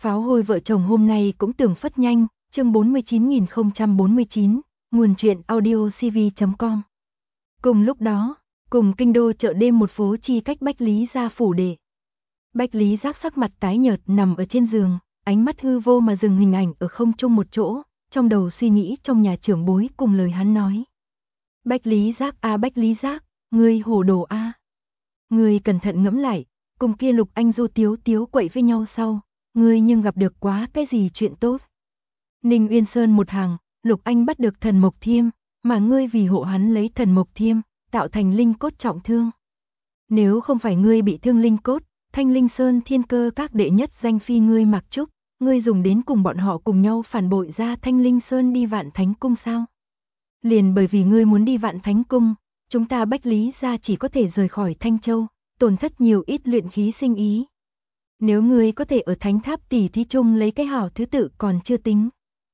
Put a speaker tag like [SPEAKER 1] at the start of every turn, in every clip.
[SPEAKER 1] Pháo hôi vợ chồng hôm nay cũng tưởng phất nhanh, chương 49049, nguồn truyện audio cv.com. Cùng lúc đó, cùng kinh đô chợ đêm một phố chi cách Bách Lý gia phủ đệ. Bách Lý Giác sắc mặt tái nhợt nằm ở trên giường, ánh mắt hư vô mà dừng hình ảnh ở không trung một chỗ, trong đầu suy nghĩ trong nhà trưởng bối cùng lời hắn nói. Bách Lý Giác a Bách Lý Giác, ngươi hồ đồ a. Ngươi cẩn thận ngẫm lại, cùng kia Lục Anh Du Tiếu Tiếu quậy với nhau sau, ngươi nhưng gặp được quá cái gì chuyện tốt. Ninh Uyên Sơn một hàng, Lục Anh bắt được thần Mộc Thiêm, mà ngươi vì hộ hắn lấy thần Mộc Thiêm, tạo thành linh cốt trọng thương. Nếu không phải ngươi bị thương linh cốt, Thanh Linh Sơn Thiên Cơ các đệ nhất danh phi ngươi Mạc Trúc, ngươi dùng đến cùng bọn họ cùng nhau phản bội ra Thanh Linh Sơn đi Vạn Thánh Cung sao? Liền bởi vì ngươi muốn đi Vạn Thánh Cung, chúng ta Bách Lý gia chỉ có thể rời khỏi Thanh Châu, tổn thất nhiều ít luyện khí sinh ý. Nếu ngươi có thể ở Thánh Tháp tỷ thí chung lấy cái hảo thứ tự còn chưa tính.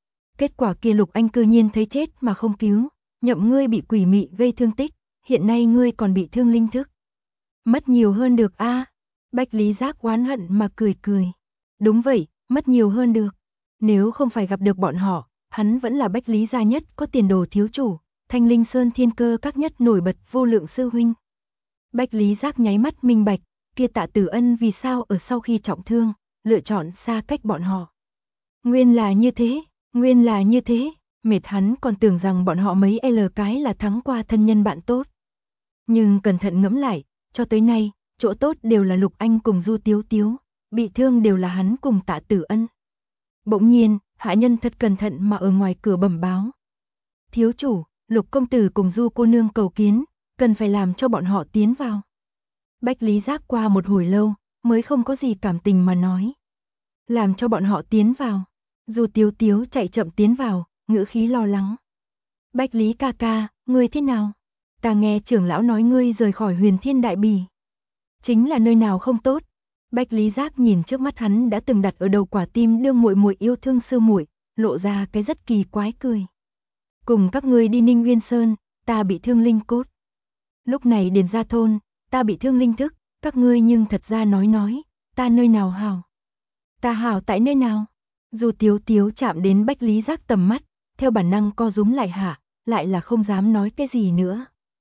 [SPEAKER 1] Kết quả kia Lục Anh cư nhiên thấy chết mà không cứu, nhậm ngươi bị quỷ mị gây thương tích, hiện nay ngươi còn bị thương linh thức. Mất nhiều hơn được a. Bách Lý Giác oán hận mà cười cười. Đúng vậy, mất nhiều hơn được. Nếu không phải gặp được bọn họ, hắn vẫn là Bách Lý gia nhất có tiền đồ thiếu chủ, Thanh Linh Sơn Thiên Cơ các nhất nổi bật vô lượng sư huynh. Bách Lý Giác nháy mắt minh bạch, kia Tạ Tử Ân vì sao ở sau khi trọng thương, lựa chọn xa cách bọn họ. Nguyên là như thế, nguyên là như thế, mệt hắn còn tưởng rằng bọn họ mấy cái là thắng qua thân nhân bạn tốt. Nhưng cẩn thận ngẫm lại, cho tới nay, chỗ tốt đều là Lục Anh cùng Du Tiếu Tiếu, bị thương đều là hắn cùng Tạ Tử Ân. Bỗng nhiên, hạ nhân thật cẩn thận mà ở ngoài cửa bẩm báo. Thiếu chủ, Lục công tử cùng Du cô nương cầu kiến, cần phải làm cho bọn họ tiến vào. Bách Lý Giác qua một hồi lâu, mới không có gì cảm tình mà nói. Làm cho bọn họ tiến vào. Du Tiếu Tiếu chạy chậm tiến vào, ngữ khí lo lắng. Bách Lý ca ca, ngươi thế nào? Ta nghe trưởng lão nói ngươi rời khỏi Huyền Thiên Đại Bỉ. Chính là nơi nào không tốt? Bách Lý Giác nhìn trước mắt hắn đã từng đặt ở đầu quả tim đương muội muội yêu thương sư muội, lộ ra cái rất kỳ quái cười. Cùng các ngươi đi Ninh Uyên Sơn, ta bị thương linh cốt. Lúc này Điền Gia thôn, ta bị thương linh thức, các ngươi nhưng thật ra nói, ta nơi nào hảo? Ta hảo tại nơi nào? Dù Tiếu Tiếu chạm đến Bách Lý Giác tầm mắt, theo bản năng co rúm lại hạ, lại là không dám nói cái gì nữa.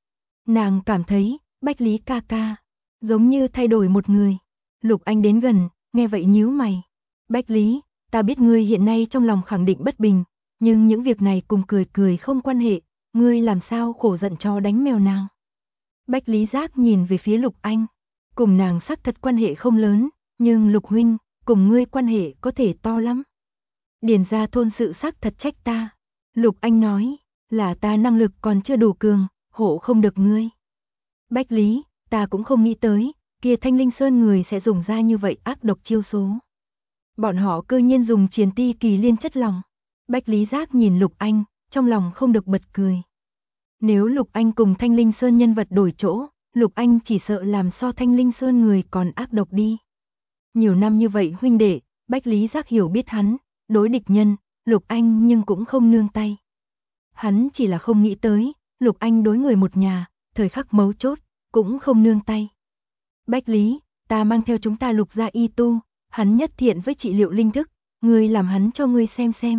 [SPEAKER 1] Nàng cảm thấy, Bách Lý ca ca, giống như thay đổi một người. Lục Anh đến gần, nghe vậy nhíu mày. Bách Lý, ta biết ngươi hiện nay trong lòng khẳng định bất bình, nhưng những việc này cùng cười cười không quan hệ, ngươi làm sao khổ giận cho đánh mèo nàng. Bách Lý Giác nhìn về phía Lục Anh, cùng nàng xác thật quan hệ không lớn, nhưng Lục huynh, cùng ngươi quan hệ có thể to lắm. Điền Gia thôn sự xác thật trách ta. Lục Anh nói, là ta năng lực còn chưa đủ cường, hộ không được ngươi. Bách Lý, ta cũng không nghĩ tới, kia Thanh Linh Sơn người sẽ dùng ra như vậy ác độc chiêu số. Bọn họ cơ nhiên dùng Triền Ti Kỳ Liên chất lòng. Bách Lý Giác nhìn Lục Anh, trong lòng không được bật cười. Nếu Lục Anh cùng Thanh Linh Sơn nhân vật đổi chỗ, Lục Anh chỉ sợ làm so Thanh Linh Sơn người còn ác độc đi. Nhiều năm như vậy huynh đệ, Bách Lý Giác hiểu biết hắn, đối địch nhân, Lục Anh nhưng cũng không nương tay. Hắn chỉ là không nghĩ tới, Lục Anh đối người một nhà, thời khắc mấu chốt, cũng không nương tay. Bách Lý, ta mang theo chúng ta Lục gia y tu, hắn nhất thiện với trị liệu linh thức, ngươi làm hắn cho ngươi xem.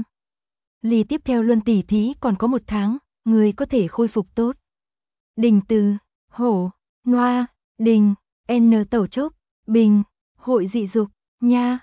[SPEAKER 1] Ly tiếp theo luân tỷ thí còn có 1 tháng, ngươi có thể khôi phục tốt. Đình Từ, Hổ, Noa, Đình, N Tẩu Chốc, Bình, Hội dị dục, Nha,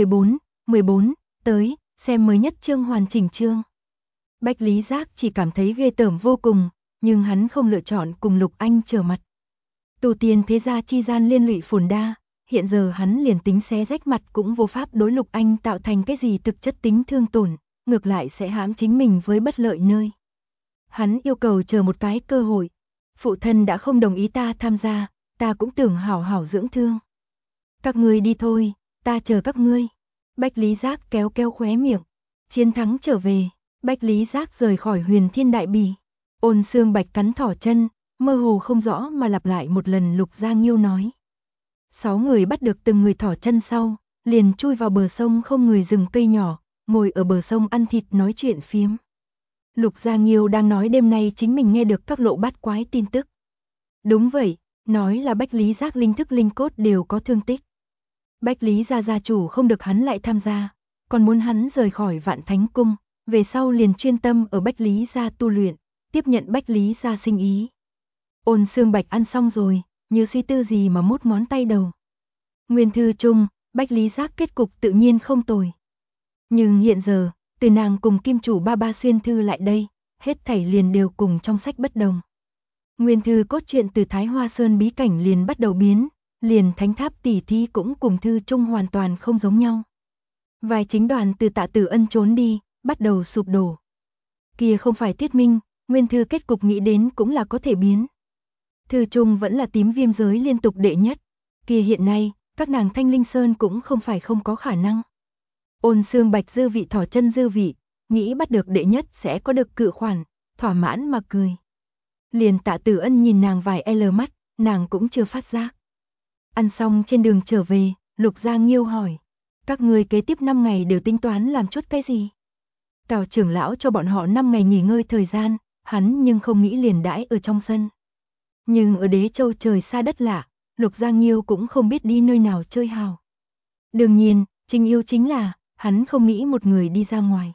[SPEAKER 1] 14, tới, xem mới nhất chương hoàn chỉnh chương. Bách Lý Giác chỉ cảm thấy ghê tởm vô cùng, nhưng hắn không lựa chọn cùng Lục Anh trở mặt. Tu tiên thế gia chi gian liên lụy phồn đa, hiện giờ hắn liền tính xé rách mặt cũng vô pháp đối Lục Anh tạo thành cái gì thực chất tính thương tổn, ngược lại sẽ hãm chính mình với bất lợi nơi. Hắn yêu cầu chờ một cái cơ hội. Phụ thân đã không đồng ý ta tham gia, ta cũng tưởng hảo hảo dưỡng thương. Các ngươi đi thôi, ta chờ các ngươi. Bách Lý Giác kéo khóe miệng. Chiến thắng trở về, Bách Lý Giác rời khỏi Huyền Thiên Đại Bỉ. Ôn Xương Bạch cắn thỏ chân, mơ hồ không rõ mà lặp lại một lần Lục Gia Nghiêu nói. 6 người bắt được từng người thỏ chân sau, liền chui vào bờ sông không người rừng cây nhỏ, ngồi ở bờ sông ăn thịt nói chuyện phiếm. Lục Gia Nghiêu đang nói đêm nay chính mình nghe được các lộ bát quái tin tức. Đúng vậy, nói là Bách Lý Giác linh thức linh cốt đều có thương tích. Bách Lý gia gia chủ không được hắn lại tham gia, còn muốn hắn rời khỏi Vạn Thánh Cung, về sau liền chuyên tâm ở Bách Lý gia tu luyện, tiếp nhận Bách Lý gia sinh ý. Ôn Xương Bạch ăn xong rồi, như suy tư gì mà mút ngón tay đầu. Nguyên thư chung, Bách Lý Giác kết cục tự nhiên không tồi. Nhưng hiện giờ, từ nàng cùng kim chủ ba ba xuyên thư lại đây, hết thảy liền đều cùng trong sách bất đồng. Nguyên thư cốt truyện từ Thái Hoa Sơn bí cảnh liền bắt đầu biến, liền thánh tháp tỉ thí cũng cùng thư chung hoàn toàn không giống nhau. Vài chính đoàn từ Tạ Tử Ân trốn đi, bắt đầu sụp đổ. Kia không phải thuyết minh, nguyên thư kết cục nghĩ đến cũng là có thể biến. Thư chung vẫn là tím viêm giới liên tục đệ nhất, kia hiện nay, các nàng Thanh Linh Sơn cũng không phải không có khả năng. Ôn Xương Bạch dư vị thỏ chân dư vị, nghĩ bắt được đệ nhất sẽ có được cự khoản, thỏa mãn mà cười. Liền Tạ Tử Ân nhìn nàng vài L mắt, nàng cũng chưa phát giác. Ăn xong trên đường trở về, Lục Gia Nghiêu hỏi, các ngươi kế tiếp 5 ngày đều tính toán làm chút cái gì? Tào trưởng lão cho bọn họ 5 ngày nghỉ ngơi thời gian, hắn nhưng không nghĩ liền đãi ở trong sân. Nhưng ở Đế Châu trời xa đất lạ, Lục Gia Nghiêu cũng không biết đi nơi nào chơi hào. Đương nhiên, chính yếu chính là, hắn không nghĩ một người đi ra ngoài.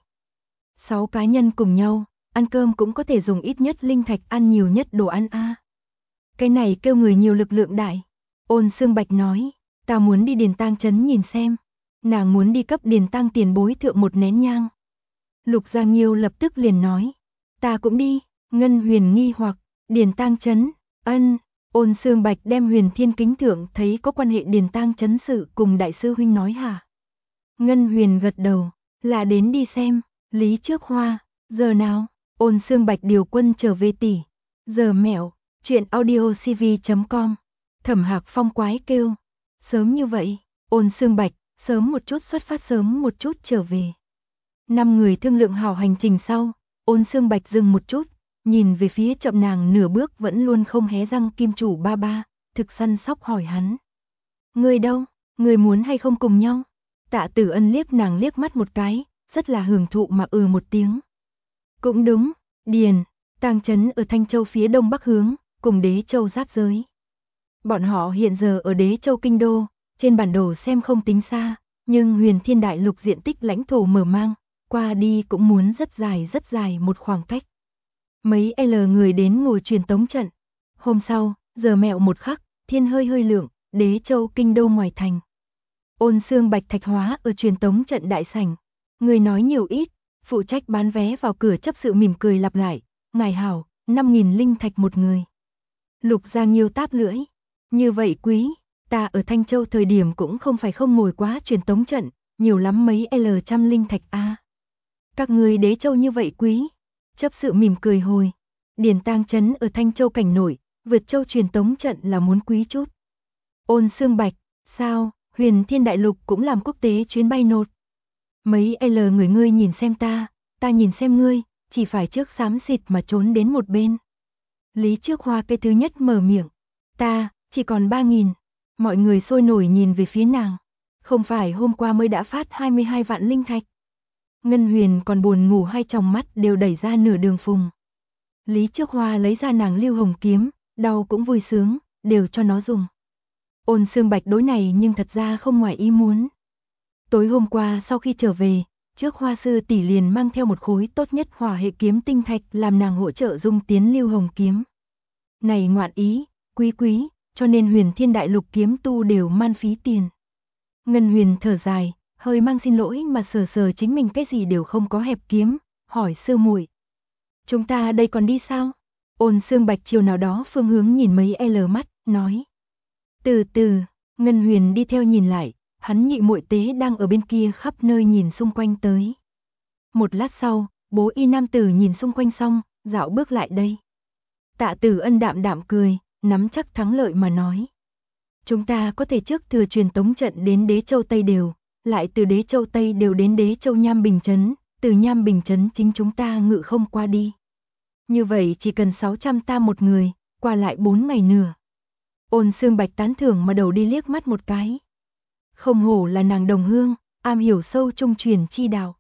[SPEAKER 1] 6 cá nhân cùng nhau, ăn cơm cũng có thể dùng ít nhất linh thạch ăn nhiều nhất đồ ăn a. Cái này kêu người nhiều lực lượng đại. Ôn Xương Bạch nói, ta muốn đi Điền Tang trấn nhìn xem. Nàng muốn đi cấp Điền Tang tiền bối thượng một nén nhang. Lục Gia Nghiêu lập tức liền nói, ta cũng đi. Ngân Huyền nghi hoặc, Điền Tang trấn, ân. Ôn Xương Bạch đem Huyền Thiên Kính thượng thấy có quan hệ Điền Tang trấn sự cùng đại sư huynh nói hả? Ngân Huyền gật đầu, là đến đi xem. Lý Trước Hoa, giờ nào? Ôn Xương Bạch điều quân trở về tỷ. Giờ mẹo, chuyện audiocv.com. Thẩm Hạc Phong quái kêu, sớm như vậy? Ôn Xương Bạch, sớm một chút xuất phát sớm một chút trở về. 5 người thương lượng hảo hành trình sau, Ôn Xương Bạch dừng một chút, nhìn về phía chậm nàng nửa bước vẫn luôn không hé răng kim chủ ba ba, thực săn sóc hỏi hắn. Người đâu, người muốn hay không cùng nhau? Tạ Tử Ân liếc nàng liếc mắt một cái, rất là hưởng thụ mà một tiếng. Cũng đúng, Điền Tang trấn ở Thanh Châu phía đông bắc hướng, cùng Đế Châu giáp giới. Bọn họ hiện giờ ở Đế Châu kinh đô, trên bản đồ xem không tính xa, nhưng Huyền Thiên Đại Lục diện tích lãnh thổ mở mang, qua đi cũng muốn rất dài một khoảng cách. Mấy L người đến ngồi truyền tống trận. Hôm sau, giờ mẹo một khắc, thiên hơi lượng, Đế Châu kinh đô ngoài thành. Ôn Xương Bạch thạch hóa ở truyền tống trận đại sảnh. Người nói nhiều ít, phụ trách bán vé vào cửa chấp sự mỉm cười lặp lại, ngài hảo, 5.000 linh thạch một người. Lục Gia Nghiêu táp lưỡi, như vậy quý, ta ở Thanh Châu thời điểm cũng không phải không ngồi quá truyền tống trận, nhiều lắm mấy trăm linh thạch a. Các người Đế Châu như vậy quý. Chấp sự mỉm cười hồi, Điền Tang trấn ở Thanh Châu cảnh nổi, vượt châu truyền tống trận là muốn quý chút. Ôn Xương Bạch, sao, Huyền Thiên Đại Lục cũng làm quốc tế chuyến bay nột. Mấy người ngươi nhìn xem ta nhìn xem ngươi, chỉ phải trước xám xịt mà trốn đến một bên. Lý Trước Hoa cái thứ nhất mở miệng, ta, chỉ còn 3.000. Mọi người sôi nổi nhìn về phía nàng, không phải hôm qua mới đã phát 22 vạn linh thạch. Ngân Huyền còn buồn ngủ hai tròng mắt đều đẩy ra nửa đường phùng. Lý Trước Hoa lấy ra nàng Lưu Hồng kiếm, đau cũng vui sướng, đều cho nó dùng. Ôn Xương Bạch đối này nhưng thật ra không ngoài ý muốn. Tối hôm qua sau khi trở về, Trước Hoa sư tỷ liền mang theo một khối tốt nhất hỏa hệ kiếm tinh thạch làm nàng hỗ trợ dung tiến Lưu Hồng kiếm. Này ngoạn ý, quý, cho nên Huyền Thiên Đại Lục kiếm tu đều man phí tiền. Ngân Huyền thở dài, hơi mang xin lỗi mà sờ chính mình cái gì đều không có hẹp kiếm, hỏi sư muội, chúng ta đây còn đi sao? Ôn Xương Bạch chiều nào đó phương hướng nhìn mấy mắt, nói. Từ từ, Ngân Huyền đi theo nhìn lại, hắn nhị muội tế đang ở bên kia khắp nơi nhìn xung quanh tới. Một lát sau, bố y nam tử nhìn xung quanh xong, dạo bước lại đây. Tạ Tử Ân đạm cười, nắm chắc thắng lợi mà nói. Chúng ta có thể trước thừa truyền tống trận đến Đế Châu Tây Đều, lại từ Đế Châu Tây Đều đến Đế Châu Nham Bình Trấn, từ Nham Bình Trấn chính chúng ta ngự không qua đi. Như vậy chỉ cần 600 tam một người, qua lại 4 ngày nửa. Ôn Xương Bạch tán thưởng mà đầu đi liếc mắt một cái. Không hổ là nàng đồng hương, am hiểu sâu trung truyền chi đạo.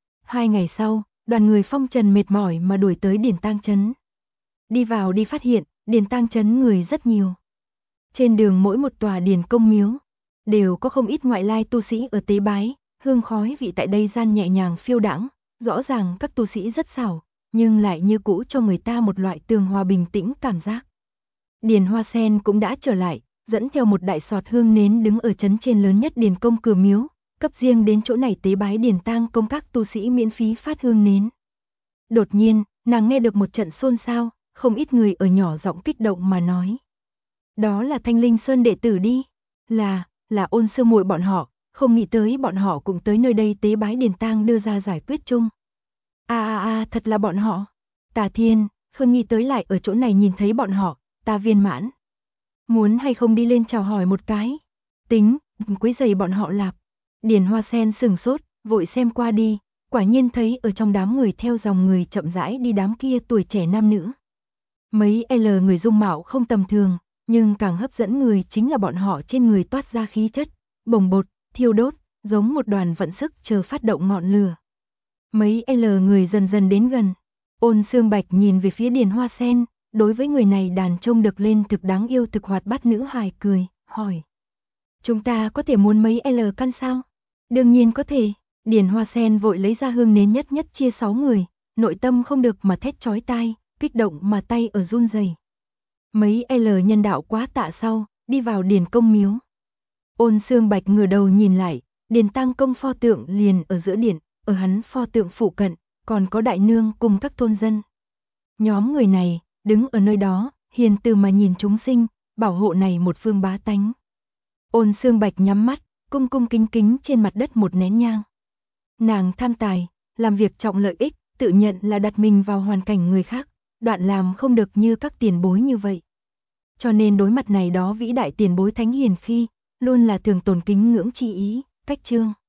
[SPEAKER 1] 2 ngày sau, đoàn người phong trần mệt mỏi mà đuổi tới Điền Tang trấn. Đi vào đi phát hiện, Điền Tang trấn người rất nhiều. Trên đường mỗi một tòa điền công miếu đều có không ít ngoại lai tu sĩ ở tế bái, hương khói vị tại đây gian nhẹ nhàng phiêu đãng, rõ ràng các tu sĩ rất xảo, nhưng lại như cũ cho người ta một loại tường hòa bình tĩnh cảm giác. Điền Hoa Sen cũng đã trở lại, dẫn theo một đại sọt hương nến đứng ở trấn trên lớn nhất Điền Công cửa miếu, cấp riêng đến chỗ này tế bái Điền Tang công các tu sĩ miễn phí phát hương nến. Đột nhiên, nàng nghe được một trận xôn xao, không ít người ở nhỏ giọng kích động mà nói. Đó là Thanh Linh Sơn đệ tử đi, là Ôn Sư muội bọn họ, không nghĩ tới bọn họ cũng tới nơi đây tế bái Điền Tang đưa ra giải quyết chung. Thật là bọn họ. Tà Thiên, không nghĩ tới lại ở chỗ này nhìn thấy bọn họ, ta viên mãn. Muốn hay không đi lên chào hỏi một cái? Tính, quấy rầy bọn họ lạp. Điền Hoa Sen sừng sốt, vội xem qua đi, quả nhiên thấy ở trong đám người theo dòng người chậm rãi đi đám kia tuổi trẻ nam nữ. Mấy L người dung mạo không tầm thường, nhưng càng hấp dẫn người chính là bọn họ trên người toát ra khí chất, bồng bột, thiêu đốt, giống một đoàn vận sức chờ phát động ngọn lửa. Mấy L người dần dần đến gần. Ôn Sương Bạch nhìn về phía Điền Hoa Sen, đối với người này đàn trông được lên thực đáng yêu thực hoạt bát nữ hài cười, hỏi. Chúng ta có thể muốn mấy L căn sao? Đương nhiên có thể. Điền Hoa Sen vội lấy ra hương nến nhất nhất chia 6 người, nội tâm không được mà thét chói tai, kích động mà tay ở run rẩy. Mấy L nhân đạo quá tạ sau, đi vào Điền Công miếu. Ôn Sương Bạch ngửa đầu nhìn lại, Điền Tang công pho tượng liền ở giữa điện, ở hắn pho tượng phụ cận, còn có đại nương cùng các thôn dân. Nhóm người này, đứng ở nơi đó, hiền từ mà nhìn chúng sinh, bảo hộ này một phương bá tánh. Ôn Sương Bạch nhắm mắt, cung cung kính kính trên mặt đất một nén nhang. Nàng tham tài, làm việc trọng lợi ích, tự nhận là đặt mình vào hoàn cảnh người khác, đoạn làm không được như các tiền bối như vậy. Cho nên đối mặt này đó vĩ đại tiền bối thánh hiền khi, luôn là thường tồn kính ngưỡng chi ý, cách chương.